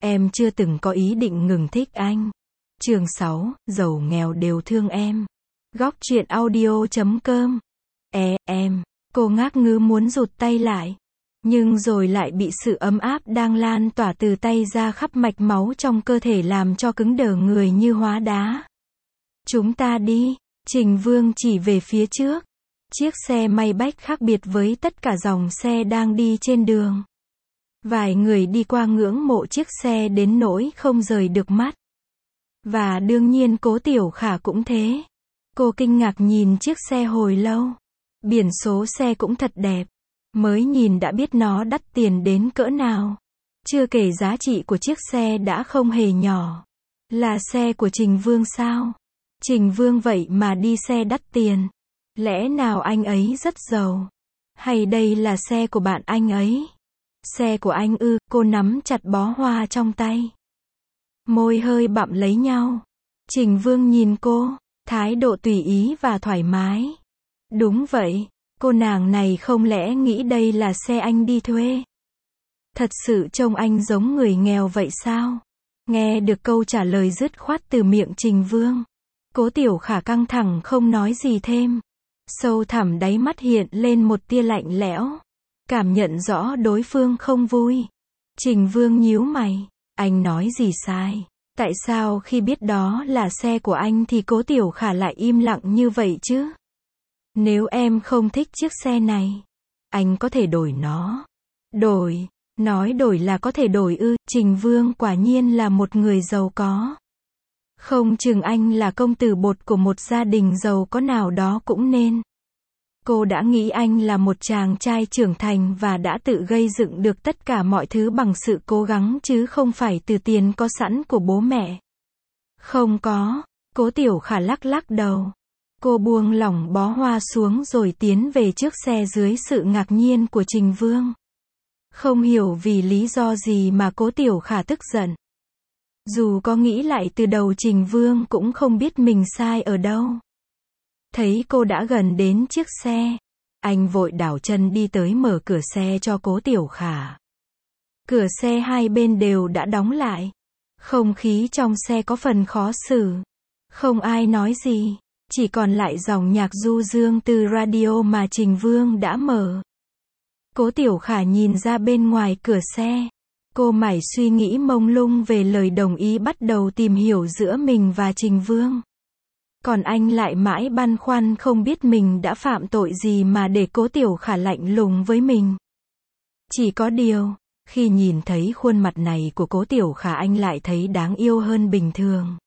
Em chưa từng có ý định ngừng thích anh. Chương 6, giàu nghèo đều thương em. Góc truyện audio.com. Em. Cô ngác ngứ muốn rụt tay lại. Nhưng rồi lại bị sự ấm áp đang lan tỏa từ tay ra khắp mạch máu trong cơ thể làm cho cứng đờ người như hóa đá. Chúng ta đi. Trình Vương chỉ về phía trước. Chiếc xe Maybach khác biệt với tất cả dòng xe đang đi trên đường. Vài người đi qua ngưỡng mộ chiếc xe đến nỗi không rời được mắt. Và đương nhiên Cố Tiểu Khả cũng thế. Cô kinh ngạc nhìn chiếc xe hồi lâu. Biển số xe cũng thật đẹp. Mới nhìn đã biết nó đắt tiền đến cỡ nào. Chưa kể giá trị của chiếc xe đã không hề nhỏ. Là xe của Trình Vương sao? Trình Vương vậy mà đi xe đắt tiền. Lẽ nào anh ấy rất giàu? Hay đây là xe của bạn anh ấy? Xe của anh ư? Cô nắm chặt bó hoa trong tay. Môi hơi bặm lấy nhau. Trình Vương nhìn cô, thái độ tùy ý và thoải mái. Đúng vậy, cô nàng này không lẽ nghĩ đây là xe anh đi thuê? Thật sự trông anh giống người nghèo vậy sao? Nghe được câu trả lời dứt khoát từ miệng Trình Vương. Cố Tiểu Khả căng thẳng không nói gì thêm. Sâu thẳm đáy mắt hiện lên một tia lạnh lẽo. Cảm nhận rõ đối phương không vui. Trình Vương nhíu mày. Anh nói gì sai? Tại sao khi biết đó là xe của anh thì Cố Tiểu Khả lại im lặng như vậy chứ? Nếu em không thích chiếc xe này, anh có thể đổi nó. Đổi? Nói đổi là có thể đổi ư? Trình Vương quả nhiên là một người giàu có. Không chừng anh là công tử bột của một gia đình giàu có nào đó cũng nên. Cô đã nghĩ anh là một chàng trai trưởng thành và đã tự gây dựng được tất cả mọi thứ bằng sự cố gắng chứ không phải từ tiền có sẵn của bố mẹ. Không có. Cố Tiểu Khả lắc lắc đầu. Cô buông lỏng bó hoa xuống rồi tiến về trước xe dưới sự ngạc nhiên của Trình Vương. Không hiểu vì lý do gì mà Cố Tiểu Khả tức giận. Dù có nghĩ lại từ đầu Trình Vương cũng không biết mình sai ở đâu. Thấy cô đã gần đến chiếc xe, anh vội đảo chân đi tới mở cửa xe cho Cố Tiểu Khả. Cửa xe hai bên đều đã đóng lại. Không khí trong xe có phần khó xử. Không ai nói gì, chỉ còn lại dòng nhạc du dương từ radio mà Trình Vương đã mở. Cố Tiểu Khả nhìn ra bên ngoài cửa xe. Cô mải suy nghĩ mông lung về lời đồng ý bắt đầu tìm hiểu giữa mình và Trình Vương. Còn anh lại mãi băn khoăn không biết mình đã phạm tội gì mà để Cố Tiểu Khả lạnh lùng với mình. Chỉ có điều, khi nhìn thấy khuôn mặt này của Cố Tiểu Khả anh lại thấy đáng yêu hơn bình thường.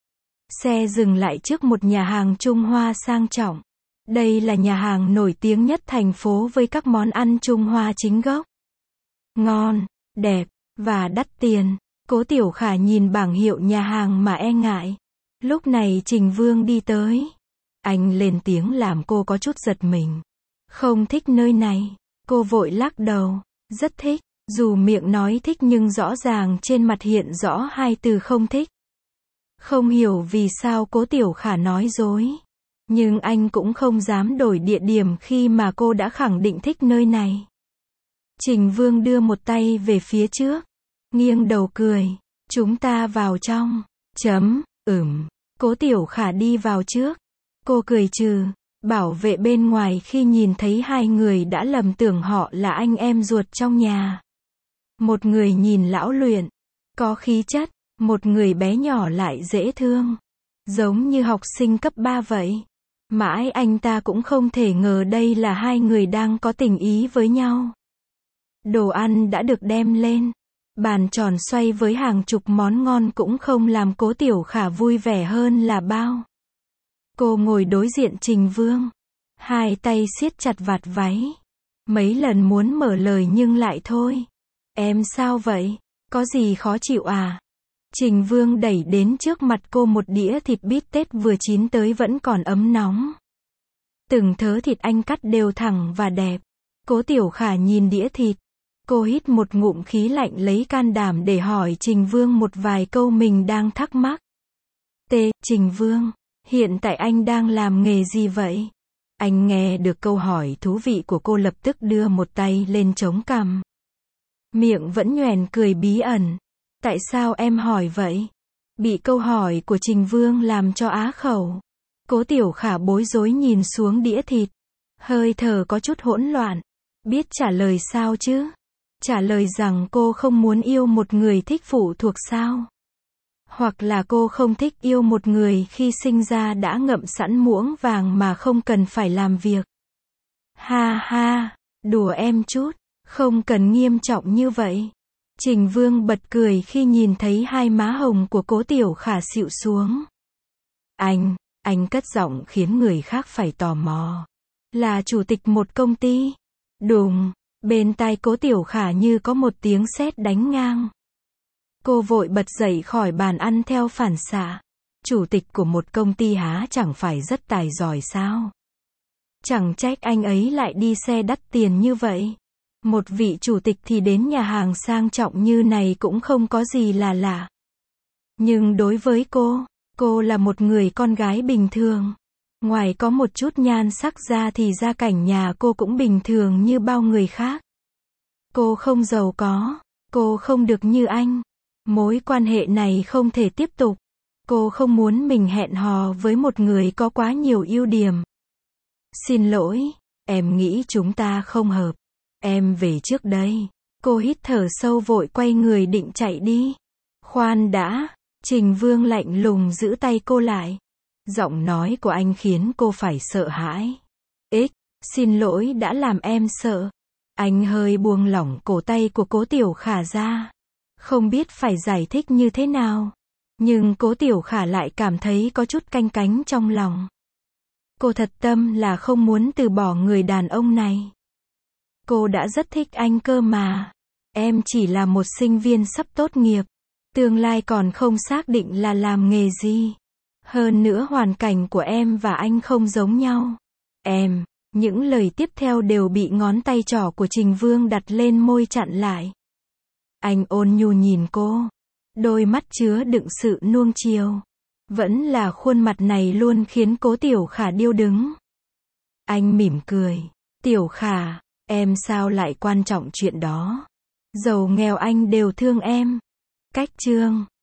Xe dừng lại trước một nhà hàng Trung Hoa sang trọng. Đây là nhà hàng nổi tiếng nhất thành phố với các món ăn Trung Hoa chính gốc. Ngon, đẹp, và đắt tiền. Cố Tiểu Khả nhìn bảng hiệu nhà hàng mà e ngại. Lúc này Trình Vương đi tới. Anh lên tiếng làm cô có chút giật mình. Không thích nơi này. Cô vội lắc đầu. Rất thích. Dù miệng nói thích nhưng rõ ràng trên mặt hiện rõ hai từ không thích. Không hiểu vì sao Cố Tiểu Khả nói dối. Nhưng anh cũng không dám đổi địa điểm khi mà cô đã khẳng định thích nơi này. Trình Vương đưa một tay về phía trước. Nghiêng đầu cười. Chúng ta vào trong. Cố Tiểu Khả đi vào trước. Cô cười trừ. Bảo vệ bên ngoài khi nhìn thấy hai người đã lầm tưởng họ là anh em ruột trong nhà. Một người nhìn lão luyện, có khí chất. Một người bé nhỏ lại dễ thương. Giống như học sinh cấp 3 vậy. Mãi anh ta cũng không thể ngờ đây là hai người đang có tình ý với nhau. Đồ ăn đã được đem lên. Bàn tròn xoay với hàng chục món ngon cũng không làm Cố Tiểu Khả vui vẻ hơn là bao. Cô ngồi đối diện Trình Vương. Hai tay siết chặt vạt váy. Mấy lần muốn mở lời nhưng lại thôi. Em sao vậy? Có gì khó chịu à? Trình Vương đẩy đến trước mặt cô một đĩa thịt bít tết vừa chín tới vẫn còn ấm nóng. Từng thớ thịt anh cắt đều thẳng và đẹp. Cố Tiểu Khả nhìn đĩa thịt. Cô hít một ngụm khí lạnh lấy can đảm để hỏi Trình Vương một vài câu mình đang thắc mắc. Trình Vương, hiện tại anh đang làm nghề gì vậy? Anh nghe được câu hỏi thú vị của cô lập tức đưa một tay lên chống cằm. Miệng vẫn nhoẻn cười bí ẩn. Tại sao em hỏi vậy? Bị câu hỏi của Trình Vương làm cho á khẩu. Cố Tiểu Khả bối rối nhìn xuống đĩa thịt. Hơi thở có chút hỗn loạn. Biết trả lời sao chứ? Trả lời rằng cô không muốn yêu một người thích phụ thuộc sao? Hoặc là cô không thích yêu một người khi sinh ra đã ngậm sẵn muỗng vàng mà không cần phải làm việc. Ha ha, đùa em chút, không cần nghiêm trọng như vậy. Trình Vương bật cười khi nhìn thấy hai má hồng của Cố Tiểu Khả xịu xuống. Anh cất giọng khiến người khác phải tò mò. Là chủ tịch một công ty. Đùng, bên tai Cố Tiểu Khả như có một tiếng sét đánh ngang. Cô vội bật dậy khỏi bàn ăn theo phản xạ. Chủ tịch của một công ty há chẳng phải rất tài giỏi sao? Chẳng trách anh ấy lại đi xe đắt tiền như vậy. Một vị chủ tịch thì đến nhà hàng sang trọng như này cũng không có gì là lạ. Nhưng đối với cô là một người con gái bình thường. Ngoài có một chút nhan sắc ra thì gia cảnh nhà cô cũng bình thường như bao người khác. Cô không giàu có, cô không được như anh. Mối quan hệ này không thể tiếp tục. Cô không muốn mình hẹn hò với một người có quá nhiều ưu điểm. Xin lỗi, em nghĩ chúng ta không hợp. Em về trước đây. Cô hít thở sâu vội quay người định chạy đi. Khoan đã, Trình Vương lạnh lùng giữ tay cô lại. Giọng nói của anh khiến cô phải sợ hãi. Xin lỗi đã làm em sợ. Anh hơi buông lỏng cổ tay của Cố Tiểu Khả ra. Không biết phải giải thích như thế nào. Nhưng Cố Tiểu Khả lại cảm thấy có chút canh cánh trong lòng. Cô thật tâm là không muốn từ bỏ người đàn ông này. Cô đã rất thích anh cơ mà. Em chỉ là một sinh viên sắp tốt nghiệp. Tương lai còn không xác định là làm nghề gì. Hơn nữa hoàn cảnh của em và anh không giống nhau. Những lời tiếp theo đều bị ngón tay trỏ của Trình Vương đặt lên môi chặn lại. Anh ôn nhu nhìn cô. Đôi mắt chứa đựng sự nuông chiều. Vẫn là khuôn mặt này luôn khiến Cố Tiểu Khả điêu đứng. Anh mỉm cười. Tiểu Khả, em sao lại quan trọng chuyện đó? Giàu nghèo anh đều thương em. Cách chương